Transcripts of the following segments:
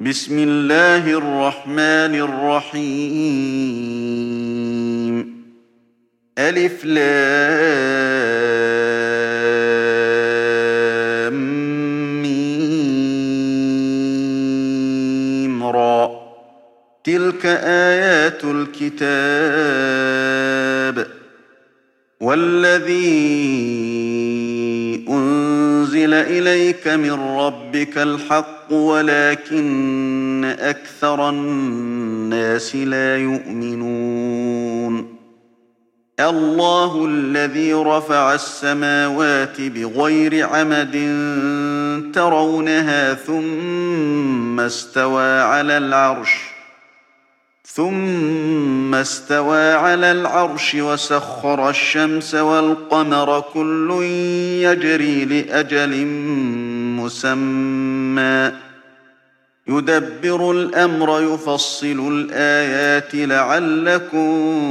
بسم الله الرحمن الرحيم ألف لام ميم را تلك آيات الكتاب والذي أنزل إليك من ربك الحق ولكن أكثر الناس لا يؤمنون الله الذي رفع السماوات بغير عمد ترونها ثم استوى على العرش وسخر الشمس والقمر كل يجري لأجل مسمى يدبر الأمر يفصل الآيات لعلكم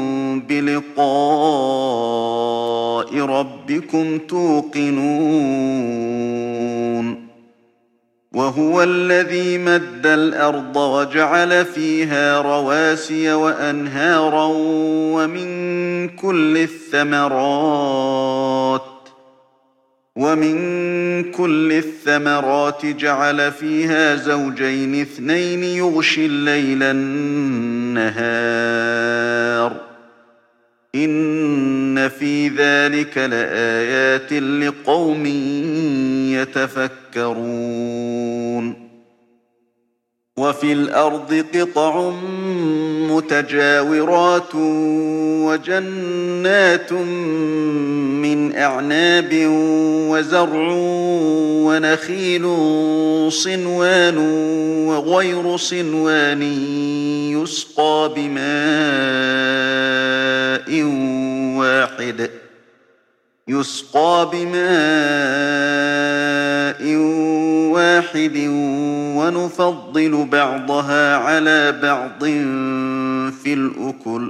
بلقاء ربكم توقنون وهو الذي مد الأرض وجعل فيها رواسي وأنهارا ومن كل الثمرات جعل فيها زوجين اثنين يغشي الليل النهار إن في ذلك لآيات لقوم يتفكرون وفي الأرض قطع متجاورات وجنات من أعناب وزرع ونخيل صنوان وغير صنوان يسقى بماء واحد ونفضل بعضها على بعض في الأكل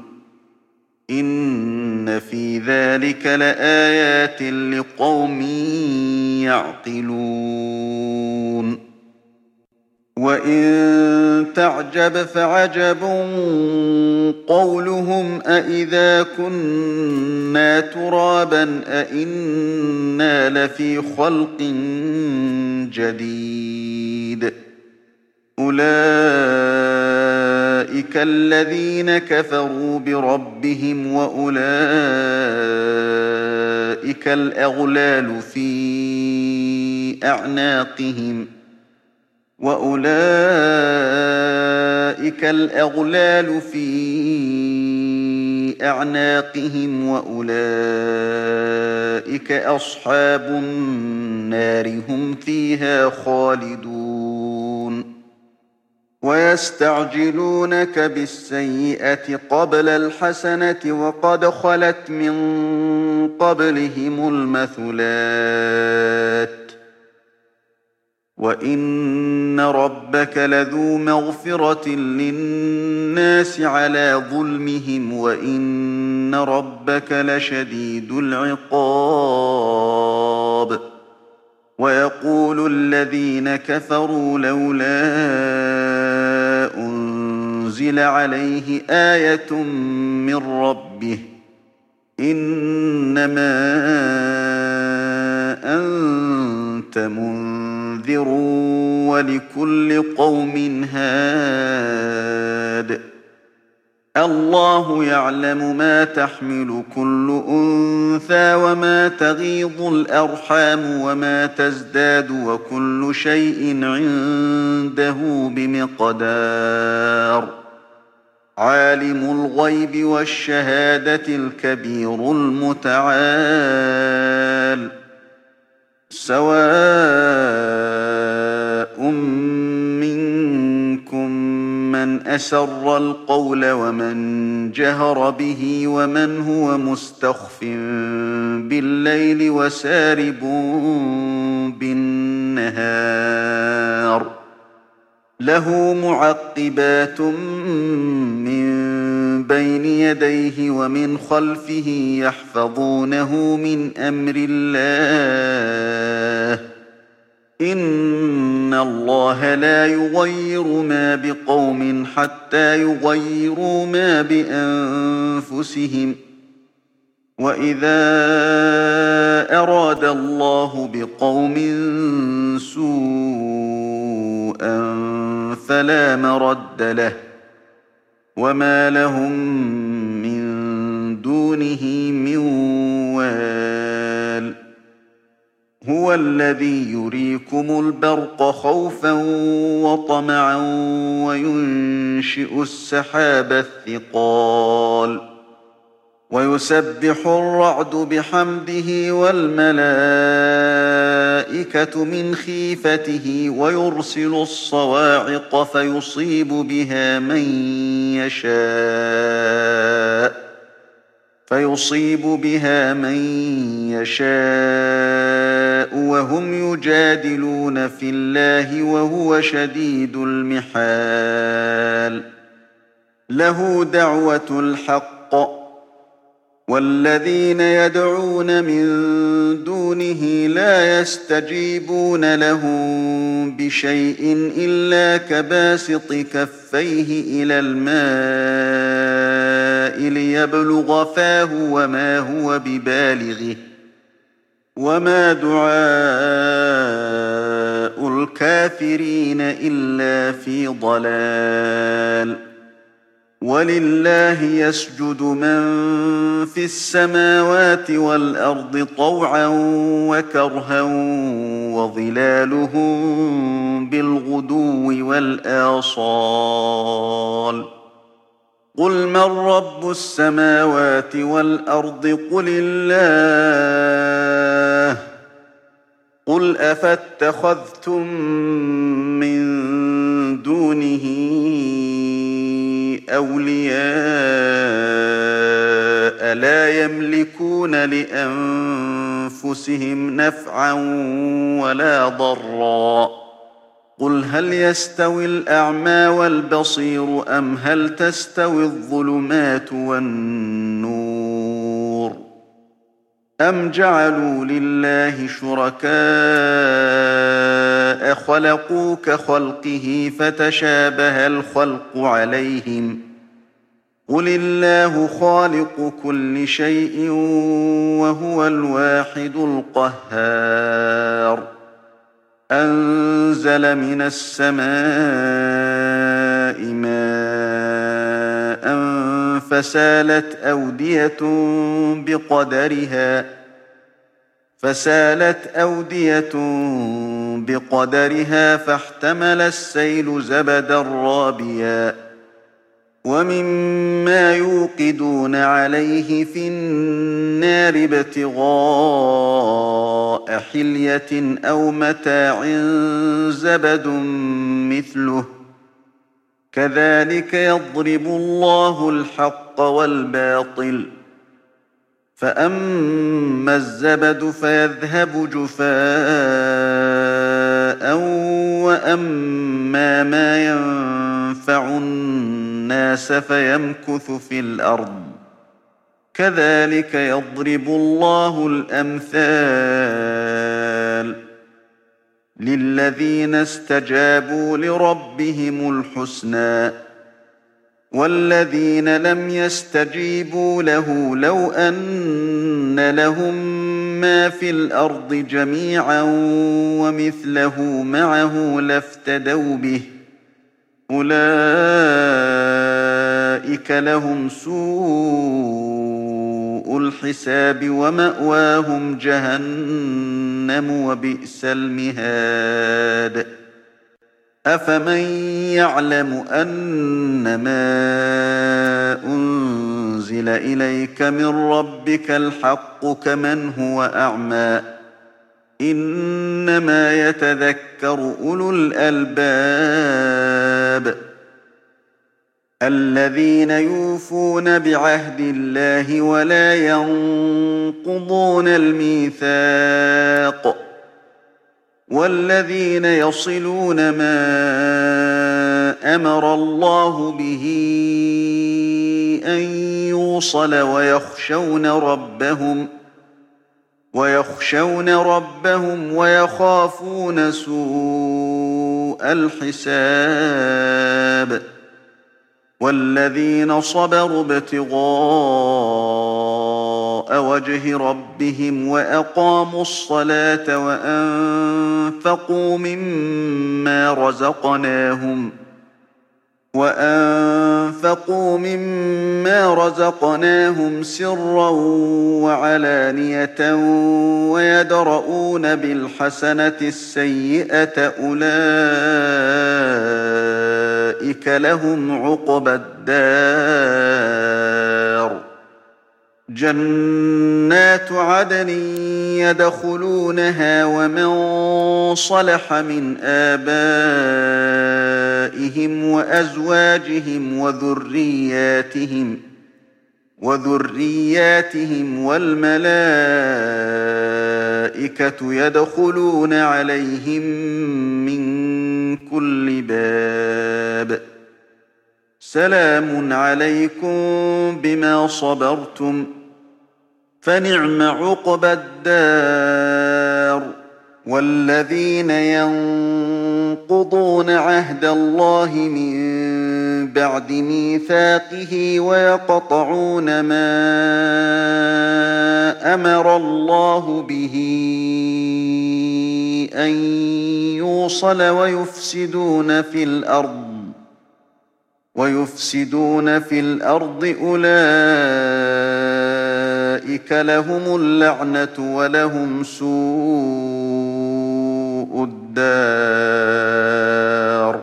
إن في ذلك لآيات لقوم يعقلون وإن تعجب فعجب قولهم أإذا كنا ترابا أإنا لفي خلق جديد أولئك الذين كفروا بربهم وأولئك الأغلال في أعناقهم وأولئك أصحاب النار هم فيها خالدون ويستعجلونك بالسيئة قبل الحسنة وقد خلت من قبلهم المثلات وإن ربك لذو مغفرة للناس على ظلمهم وإن ربك لشديد العقاب ويقول الذين كفروا لولا أنزل عليه آية من ربه إنما أنت منذر ولكل قوم هاد الله يعلم ما تحمل كل أنثى وما تغيض الأرحام وما تزداد وكل شيء عنده بمقدار عالم الغيب والشهادة الكبير المتعال سواء منكم من أسر القول ومن جهر به ومن هو مستخف بالليل وسارب بالنهار له معقبات من بين يديه ومن خلفه يحفظونه من أمر الله إن الله لا يغير ما بقوم حتى يغيروا ما بأنفسهم وإذا أراد الله بقوم سوءا فلا مرد له وما لهم من دونه من وال هو الذي يريكم البرق خوفا وطمعا وينشئ السحاب الثقال ويسبح الرعد بحمده والملائكة من خيفته ويرسل الصواعق فيصيب بها من يشاء وهم يجادلون في الله وهو شديد المحال له دعوة الحق والذين يدعون من دونه لا يستجيبون لهم بشيء إلا كباسط كفيه إلى الماء ليبلغ فاه وما هو ببالغه وما دعاء الكافرين إلا في ضلال ولله يسجد من في السماوات والأرض طوعا وكرها وظلالهم بالغدو والآصال قل من رب السماوات والأرض قل الله قل أفاتخذتم من دونه أولياء لا يملكون لأنفسهم نفعا ولا ضرا قل هل يستوي الأعمى والبصير أم هل تستوي الظلمات والنور أم جعلوا لله شركاء خلقوا كخلقه فتشابه الخلق عليهم قل الله خالق كل شيء وهو الواحد القهار أنزل من السماء ماء فسالت أودية بقدرها فاحتمل السيل زبدا رابيا ومما يوقدون عليه في النار ابتغاء حلية أو متاع زبد مثله كذلك يضرب الله الحق والباطل فأما الزبد فيذهب جفاء وأما ما ينفع الناس فيمكث في الأرض كذلك يضرب الله الأمثال للذين استجابوا لربهم الحسنى والذين لم يستجيبوا له لو أن لهم ما في الأرض جميعا ومثله معه لافتدوا به أولئك لهم سوء الحساب ومأواهم جهنم وبئس المهاد أفمن يعلم أنما أنزل إليك من ربك الحق كمن هو أعمى إنما يتذكر أولو الألباب الذين يوفون بعهد الله ولا ينقضون الميثاق والذين يصلون ما أمر الله به أن يوصل ويخشون ربهم ويخشون ربهم ويخافون سوء الحساب والذين صبروا ابتغاء وجه ربهم وأقاموا الصلاة وأنفقوا مما رزقناهم سرا وعلانية ويدرؤون بالحسنة السيئة أولئك لهم عقبى الدار جنات عدن يدخلونها ومن صلح من آبائهم وأزواجهم وذرياتهم والملائكة يدخلون عليهم من كل باب سلام عليكم بما صبرتم فنعم عقبى الدار والذين ينقضون عهد الله من بعد ميثاقه ويقطعون ما أمر الله به أن يوصل ويفسدون في الأرض أولئك لهم اللعنة ولهم سوء الدار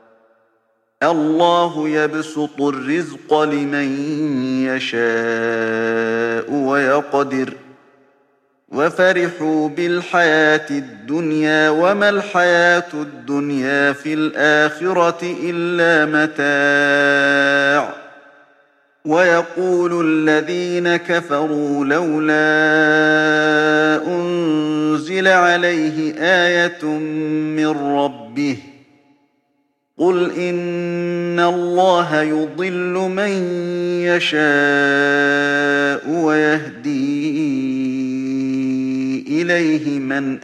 الله يبسط الرزق لمن يشاء ويقدر وفرحوا بالحياة الدنيا وما الحياة الدنيا في الآخرة إلا متاع ويقول الذين كفروا لولا أنزل عليه آية من ربه قل إن الله يضل من يشاء ويهدي إليه من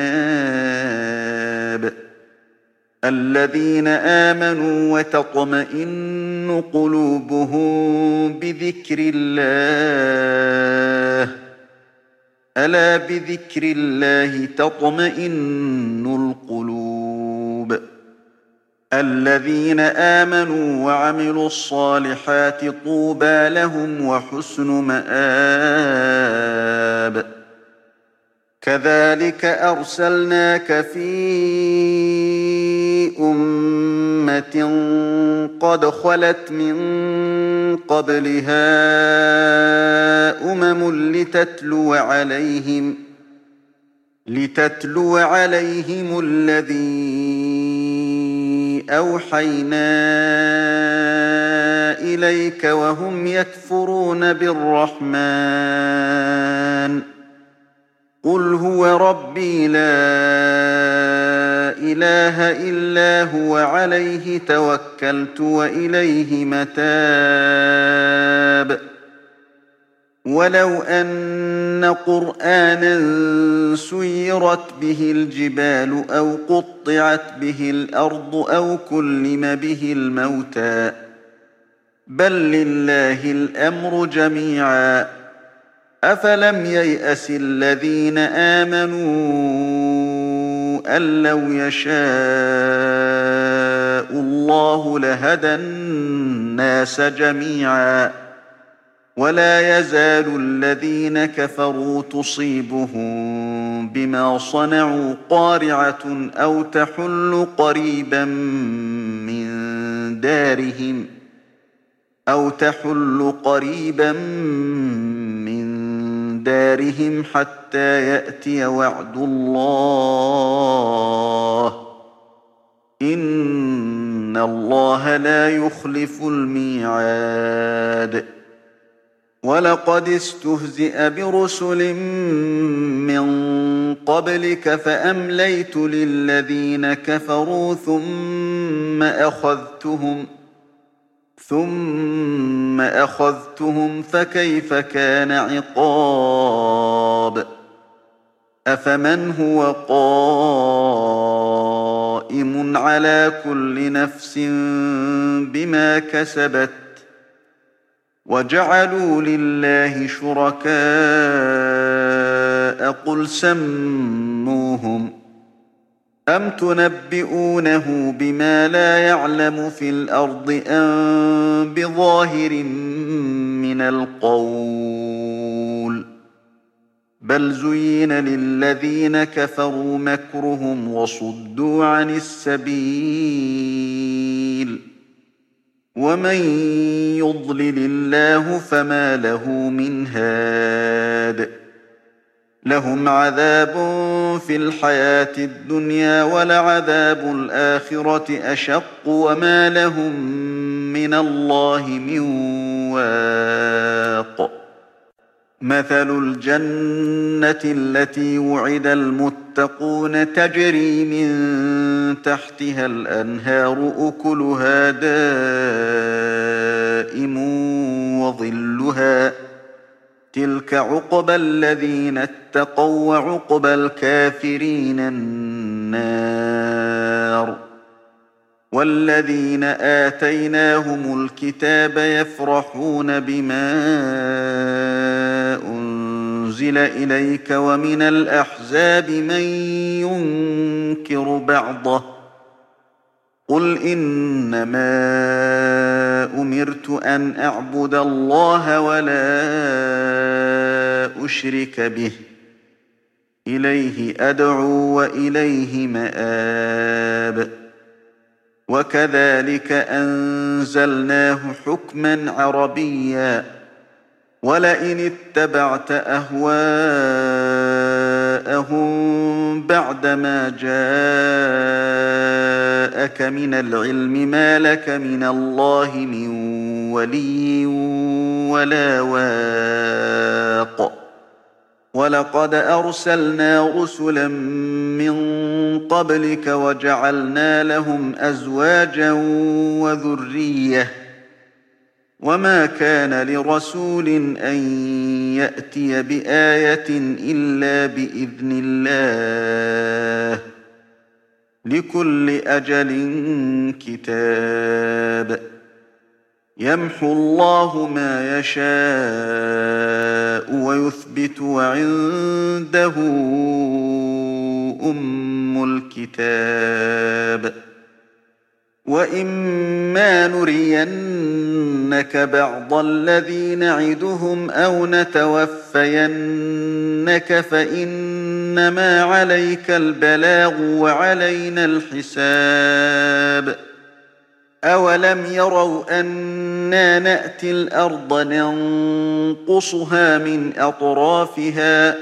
أناب الذين آمنوا وتطمئن قلوبهم بذكر الله ألا بذكر الله تطمئن القلوب الذين آمنوا وعملوا الصالحات طوبى لهم وحسن مآب كذلك أرسلناك في أمة قد خلت من قبلها لتتلو عليهم الذي أوحينا إليك وهم يكفرون بالرحمن قل هو ربي لا إله إلا هو عليه توكلت وإليه متاب ولو أن قرآنا سيرت به الجبال أو قطعت به الأرض أو كلم به الموتى بل لله الأمر جميعا أفلم ييأس الذين آمنوا أن لو يشاء الله لهدى الناس جميعا ولا يزال الذين كفروا تصيبهم بما صنعوا قارعة أو تحل قريبا من دارهم حتى يأتي وعد الله إن الله لا يخلف الميعاد ولقد استهزئ برسل من قبلك فأمليت للذين كفروا ثم أخذتهم فكيف كان عقاب أفمن هو قائم على كل نفس بما كسبت وجعلوا لله شركاء قل سموهم أم تنبئونه بما لا يعلم في الأرض أم بظاهر من القول بل زين للذين كفروا مكرهم وصدوا عن السبيل ومن يضلل الله فما له من هاد لهم عذاب في الحياة الدنيا ولعذاب الآخرة أشق وما لهم من الله من واق مثل الجنة التي وعد المتقون تجري من تحتها الأنهار أكلها دائم وظلها تلك عقبى الذين اتقوا وعقبى الكافرين النار والذين آتيناهم الكتاب يفرحون بما أنزل إليك ومن الأحزاب من ينكر بعضه قل إنما أمرت أن أعبد الله ولا أشرك به إليه أدعو وإليه مآب وكذلك أنزلناه حكما عربيا ولئن اتبعت أهواءهم بعدما جاءك من العلم ما لك من الله من ولي ولا واق ولقد أرسلنا رسلا من قبلك وجعلنا لهم أزواجا وذرية وما كان لرسول أن يأتي بآية إلا بإذن الله لكل أجل كتاب يمحو الله ما يشاء ويثبت وعنده أم الكتاب وإما نرينك بعض الذي نعدهم أو نتوفينك فإنما عليك البلاغ وعلينا الحساب أولم يروا أنا نأتي الأرض ننقصها من أطرافها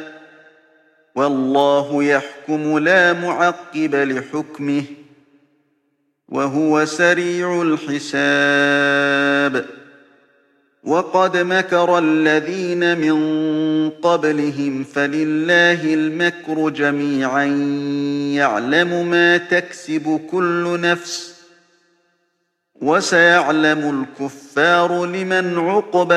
والله يحكم لا معقب لحكمه وهو سريع الحساب وقد مكر الذين من قبلهم فلله المكر جميعا يعلم ما تكسب كل نفس وسيعلم الكفار لمن عقبى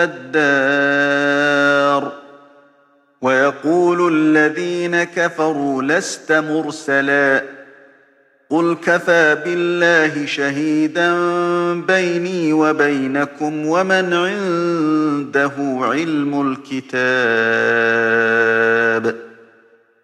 الدار ويقول الذين كفروا لست مرسلا قل كفى بالله شهيدا بيني وبينكم ومن عنده علم الكتاب